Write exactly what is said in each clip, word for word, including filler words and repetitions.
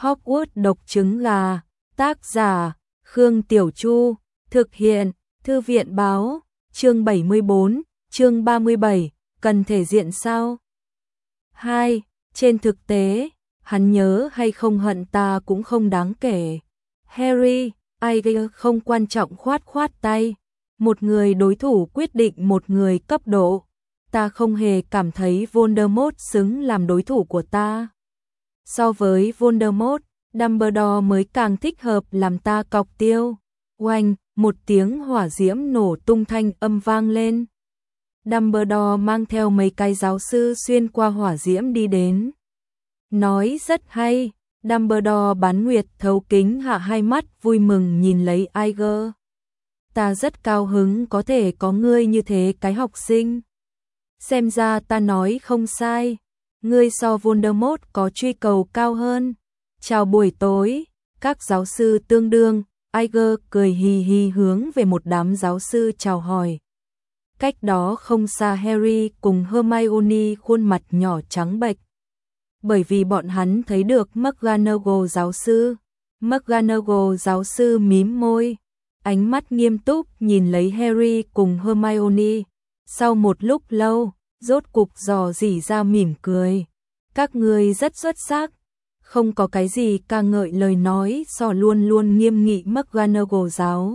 Hogwarts độc trứng gà, tác giả, Khương Tiểu Chu, thực hiện, Thư viện báo, chương bảy mươi bốn, chương ba mươi bảy, cần thể diện sao? hai. Trên thực tế, hắn nhớ hay không hận ta cũng không đáng kể. Harry, ai gây không quan trọng khoát khoát tay. Một người đối thủ quyết định một người cấp độ. Ta không hề cảm thấy Voldemort xứng làm đối thủ của ta. So với Voldemort, Dumbledore mới càng thích hợp làm ta cọc tiêu. Oanh, một tiếng hỏa diễm nổ tung thanh âm vang lên. Dumbledore mang theo mấy cái giáo sư xuyên qua hỏa diễm đi đến. Nói rất hay, Dumbledore bán nguyệt thấu kính hạ hai mắt vui mừng nhìn lấy Iger. Ta rất cao hứng có thể có ngươi như thế cái học sinh. Xem ra ta nói không sai, ngươi so Voldemort có truy cầu cao hơn. Chào buổi tối, các giáo sư tương đương, Iger cười hì hì hướng về một đám giáo sư chào hỏi. Cách đó không xa Harry cùng Hermione khuôn mặt nhỏ trắng bệch. Bởi vì bọn hắn thấy được McGonagall giáo sư. McGonagall giáo sư mím môi, ánh mắt nghiêm túc nhìn lấy Harry cùng Hermione. Sau một lúc lâu, rốt cục dò dỉ ra mỉm cười. Các ngươi rất xuất sắc. Không có cái gì ca ngợi lời nói so luôn luôn nghiêm nghị McGonagall giáo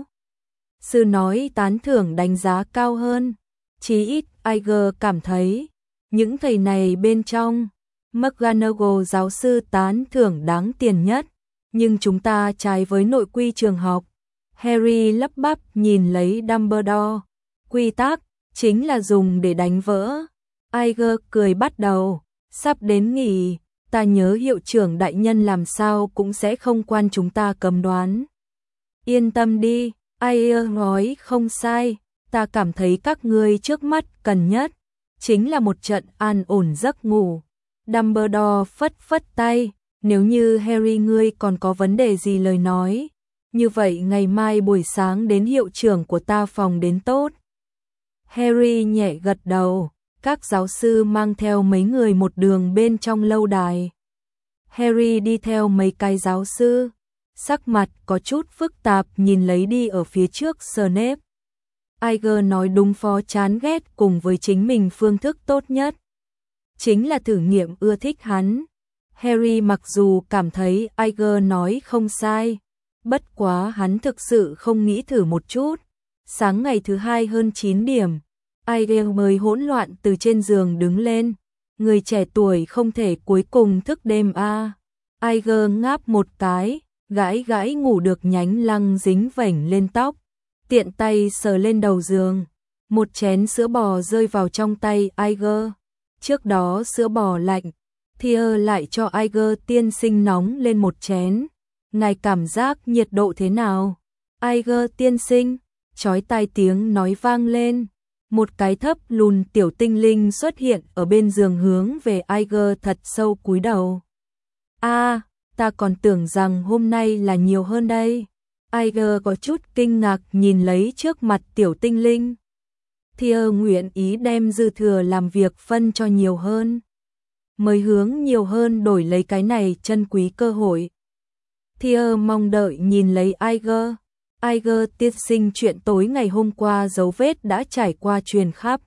sư nói tán thưởng đánh giá cao hơn. Chí ít Iger cảm thấy những thầy này bên trong McGonagall giáo sư tán thưởng đáng tiền nhất, nhưng chúng ta trái với nội quy trường học. Harry lắp bắp nhìn lấy Dumbledore. Quy tắc chính là dùng để đánh vỡ. Iger cười bắt đầu. Sắp đến nghỉ, ta nhớ hiệu trưởng đại nhân làm sao cũng sẽ không quan chúng ta cấm đoán. Yên tâm đi, Iger nói không sai, ta cảm thấy các ngươi trước mắt cần nhất chính là một trận an ổn giấc ngủ. Dumbledore phất phất tay, nếu như Harry ngươi còn có vấn đề gì lời nói, như vậy ngày mai buổi sáng đến hiệu trưởng của ta phòng đến tốt. Harry nhẹ gật đầu, các giáo sư mang theo mấy người một đường bên trong lâu đài. Harry đi theo mấy cái giáo sư, sắc mặt có chút phức tạp nhìn lấy đi ở phía trước Snape. Iger nói đúng, phó chán ghét cùng với chính mình phương thức tốt nhất chính là thử nghiệm ưa thích hắn. Harry mặc dù cảm thấy Iger nói không sai, bất quá hắn thực sự không nghĩ thử một chút. Sáng ngày thứ hai hơn chín điểm, Iger mới hỗn loạn từ trên giường đứng lên. Người trẻ tuổi không thể cuối cùng thức đêm a. À. Iger ngáp một cái, gãi gãi ngủ được nhánh lăng dính vảnh lên tóc, tiện tay sờ lên đầu giường. Một chén sữa bò rơi vào trong tay Iger. Trước đó sữa bò lạnh, Thier lại cho Iger tiên sinh nóng lên một chén. Ngài cảm giác nhiệt độ thế nào? Iger tiên sinh, chói tai tiếng nói vang lên. Một cái thấp lùn tiểu tinh linh xuất hiện ở bên giường hướng về Iger thật sâu cúi đầu. A, à, ta còn tưởng rằng hôm nay là nhiều hơn đây. Iger có chút kinh ngạc nhìn lấy trước mặt tiểu tinh linh. Thier nguyện ý đem dư thừa làm việc phân cho nhiều hơn, mới hướng nhiều hơn đổi lấy cái này chân quý cơ hội. Thier mong đợi nhìn lấy Iger. Iger tiên sinh, chuyện tối ngày hôm qua dấu vết đã trải qua truyền khắp.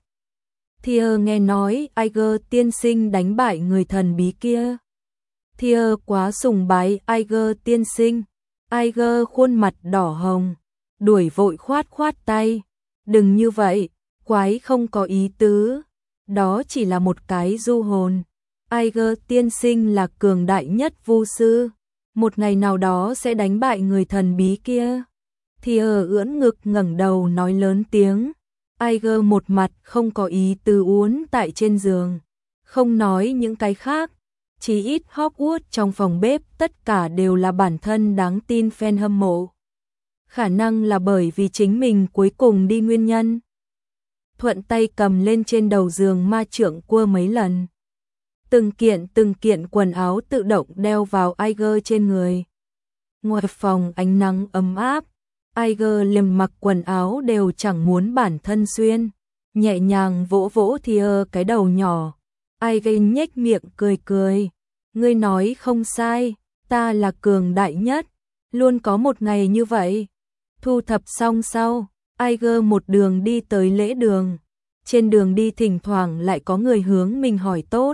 Thier nghe nói Iger tiên sinh đánh bại người thần bí kia. Thier quá sùng bái Iger tiên sinh. Iger khuôn mặt đỏ hồng, đuổi vội khoát khoát tay. Đừng như vậy, quái không có ý tứ. Đó chỉ là một cái du hồn. Iger tiên sinh là cường đại nhất vu sư, một ngày nào đó sẽ đánh bại người thần bí kia. Thier ưỡn ngực ngẩng đầu nói lớn tiếng. Iger một mặt không có ý tứ uốn tại trên giường. Không nói những cái khác, chỉ ít Hogwarts trong phòng bếp tất cả đều là bản thân đáng tin fan hâm mộ. Khả năng là bởi vì chính mình cuối cùng đi nguyên nhân. Thuận tay cầm lên trên đầu giường ma trượng cua mấy lần. Từng kiện từng kiện quần áo tự động đeo vào Iger trên người. Ngoài phòng ánh nắng ấm áp, Iger liềm mặc quần áo đều chẳng muốn bản thân xuyên, nhẹ nhàng vỗ vỗ Thier cái đầu nhỏ. Iger nhếch miệng cười cười. Ngươi nói không sai, ta là cường đại nhất, luôn có một ngày như vậy. Thu thập xong sau, Iger một đường đi tới lễ đường. Trên đường đi thỉnh thoảng lại có người hướng mình hỏi tốt.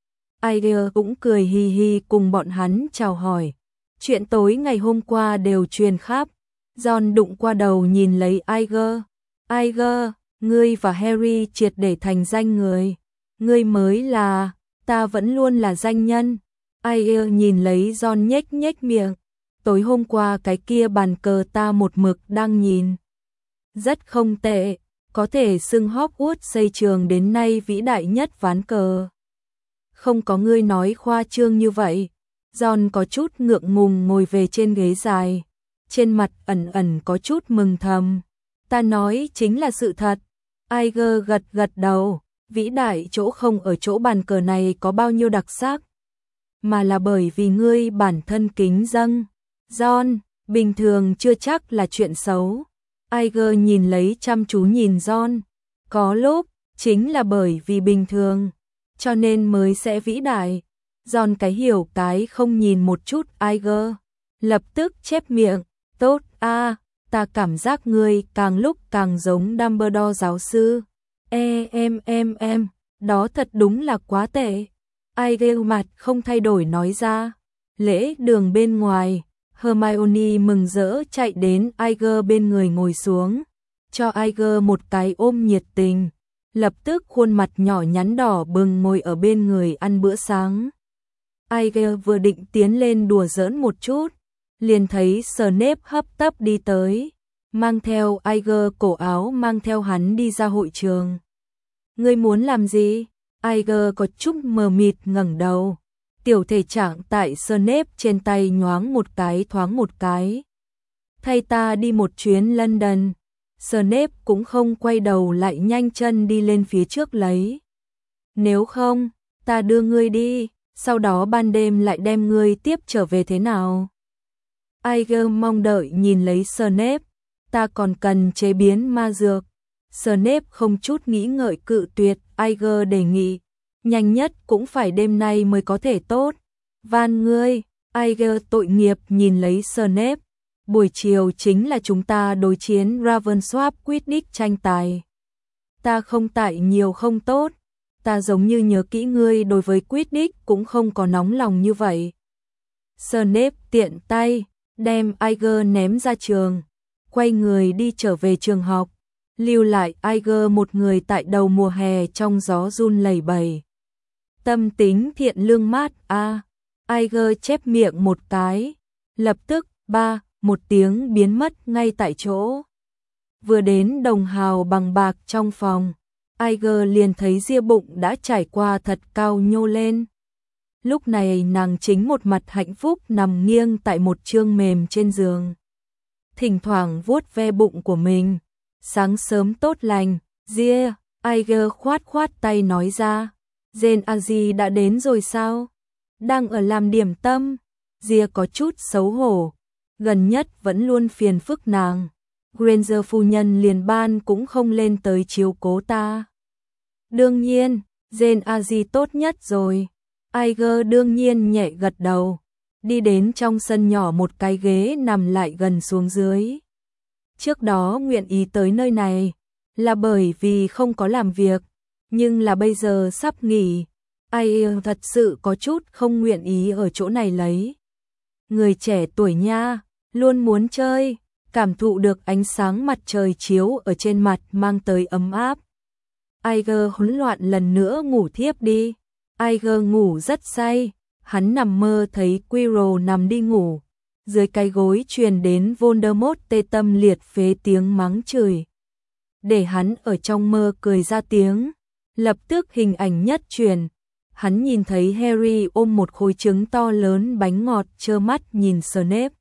Iger cũng cười hi hi cùng bọn hắn chào hỏi. Chuyện tối ngày hôm qua đều truyền khắp. John đụng qua đầu nhìn lấy Iger. Iger, ngươi và Harry triệt để thành danh người. Ngươi mới là, ta vẫn luôn là danh nhân. Iger nhìn lấy John nhếch nhếch miệng. Tối hôm qua cái kia bàn cờ ta một mực đang nhìn. Rất không tệ, có thể xưng Hogwarts xây trường đến nay vĩ đại nhất ván cờ. Không có ngươi nói khoa trương như vậy. John có chút ngượng ngùng ngồi về trên ghế dài. Trên mặt ẩn ẩn có chút mừng thầm. Ta nói chính là sự thật. Iger gật gật đầu. Vĩ đại chỗ không ở chỗ bàn cờ này có bao nhiêu đặc sắc, mà là bởi vì ngươi bản thân kính dâng. John, bình thường chưa chắc là chuyện xấu. Iger nhìn lấy chăm chú nhìn John. Có lúc, chính là bởi vì bình thường, cho nên mới sẽ vĩ đại. John cái hiểu cái không nhìn một chút Iger. Lập tức chép miệng. Tốt a, ta cảm giác ngươi càng lúc càng giống Dumbledore giáo sư. E em em em, đó thật đúng là quá tệ. Iger mặt không thay đổi nói ra. Lễ đường bên ngoài, Hermione mừng rỡ chạy đến Iger bên người ngồi xuống, cho Iger một cái ôm nhiệt tình. Lập tức khuôn mặt nhỏ nhắn đỏ bừng ngồi ở bên người ăn bữa sáng. Iger vừa định tiến lên đùa giỡn một chút, liền thấy Snape hấp tấp đi tới, mang theo Iger cổ áo mang theo hắn đi ra hội trường. Ngươi muốn làm gì? Iger có chút mờ mịt ngẩng đầu. Tiểu thể trạng tại Snape trên tay nhoáng một cái thoáng một cái. Thay ta đi một chuyến London. Snape cũng không quay đầu lại nhanh chân đi lên phía trước lấy. Nếu không, ta đưa ngươi đi, sau đó ban đêm lại đem ngươi tiếp trở về thế nào? Iger mong đợi nhìn lấy Snape. Ta còn cần chế biến ma dược. Snape không chút nghĩ ngợi cự tuyệt Iger đề nghị. Nhanh nhất cũng phải đêm nay mới có thể tốt. Van ngươi. Iger tội nghiệp nhìn lấy Snape. Buổi chiều chính là chúng ta đối chiến Ravensworth Quidditch tranh tài. Ta không tại nhiều không tốt. Ta giống như nhớ kỹ ngươi đối với Quidditch cũng không có nóng lòng như vậy. Snape tiện tay đem Iger ném ra trường, quay người đi trở về trường học, lưu lại Iger một người tại đầu mùa hè trong gió run lẩy bẩy. Tâm tính thiện lương mát a. À. Iger chép miệng một cái, lập tức ba một tiếng biến mất ngay tại chỗ. Vừa đến đồng hào bằng bạc trong phòng, Iger liền thấy ria bụng đã trải qua thật cao nhô lên. Lúc này nàng chính một mặt hạnh phúc nằm nghiêng tại một chương mềm trên giường. Thỉnh thoảng vuốt ve bụng của mình. Sáng sớm tốt lành, ria. Iger khoát khoát tay nói ra. Jane Aji đã đến rồi sao? Đang ở làm điểm tâm. Ria có chút xấu hổ. Gần nhất vẫn luôn phiền phức nàng. Granger phu nhân liền ban cũng không lên tới chiếu cố ta. Đương nhiên, Jane Aji tốt nhất rồi. Iger đương nhiên nhẹ gật đầu. Đi đến trong sân nhỏ một cái ghế nằm lại gần xuống dưới. Trước đó nguyện ý tới nơi này là bởi vì không có làm việc, nhưng là bây giờ sắp nghỉ. Iger thật sự có chút không nguyện ý ở chỗ này lấy. Người trẻ tuổi nha, luôn muốn chơi, cảm thụ được ánh sáng mặt trời chiếu ở trên mặt mang tới ấm áp. Iger hỗn loạn lần nữa ngủ thiếp đi. Iger ngủ rất say, hắn nằm mơ thấy Quirrell nằm đi ngủ. Dưới cái gối truyền đến Voldemort tê tâm liệt phế tiếng mắng chửi. Để hắn ở trong mơ cười ra tiếng. Lập tức hình ảnh nhất truyền. Hắn nhìn thấy Harry ôm một khối trứng to lớn bánh ngọt trơ mắt nhìn Snape.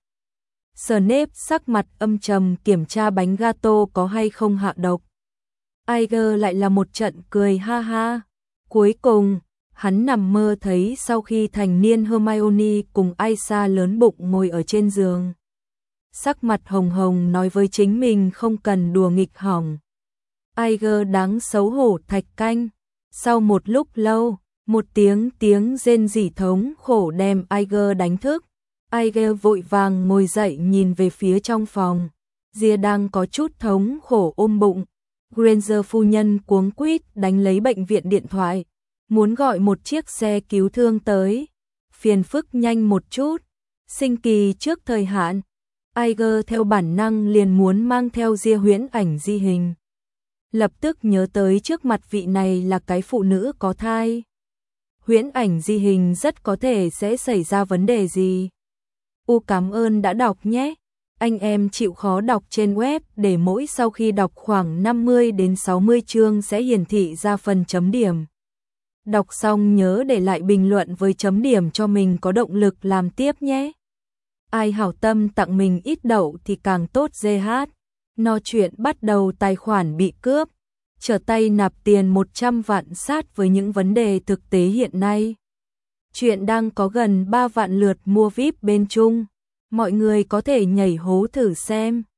Snape sắc mặt âm trầm kiểm tra bánh gato có hay không hạ độc. Iger lại là một trận cười ha ha. Cuối cùng, hắn nằm mơ thấy sau khi thành niên Hermione cùng Aisa lớn bụng ngồi ở trên giường. Sắc mặt hồng hồng nói với chính mình không cần đùa nghịch hỏng. Iger đáng xấu hổ thạch canh. Sau một lúc lâu, một tiếng tiếng rên rỉ thống khổ đem Iger đánh thức. Aiger vội vàng ngồi dậy nhìn về phía trong phòng. Gia đang có chút thống khổ ôm bụng. Granger phu nhân cuống quýt đánh lấy bệnh viện điện thoại, muốn gọi một chiếc xe cứu thương tới. Phiền phức nhanh một chút, sinh kỳ trước thời hạn. Aiger theo bản năng liền muốn mang theo Gia huyễn ảnh di hình. Lập tức nhớ tới trước mặt vị này là cái phụ nữ có thai. Huyễn ảnh di hình rất có thể sẽ xảy ra vấn đề gì. U cảm ơn đã đọc nhé. Anh em chịu khó đọc trên web để mỗi sau khi đọc khoảng năm mươi đến sáu mươi chương sẽ hiển thị ra phần chấm điểm. Đọc xong nhớ để lại bình luận với chấm điểm cho mình có động lực làm tiếp nhé. Ai hảo tâm tặng mình ít đậu thì càng tốt. giê hát. No chuyện bắt đầu tài khoản bị cướp. Trở tay nạp tiền một trăm vạn sát với những vấn đề thực tế hiện nay. Chuyện đang có gần ba vạn lượt mua víp bên Trung. Mọi người có thể nhảy hố thử xem.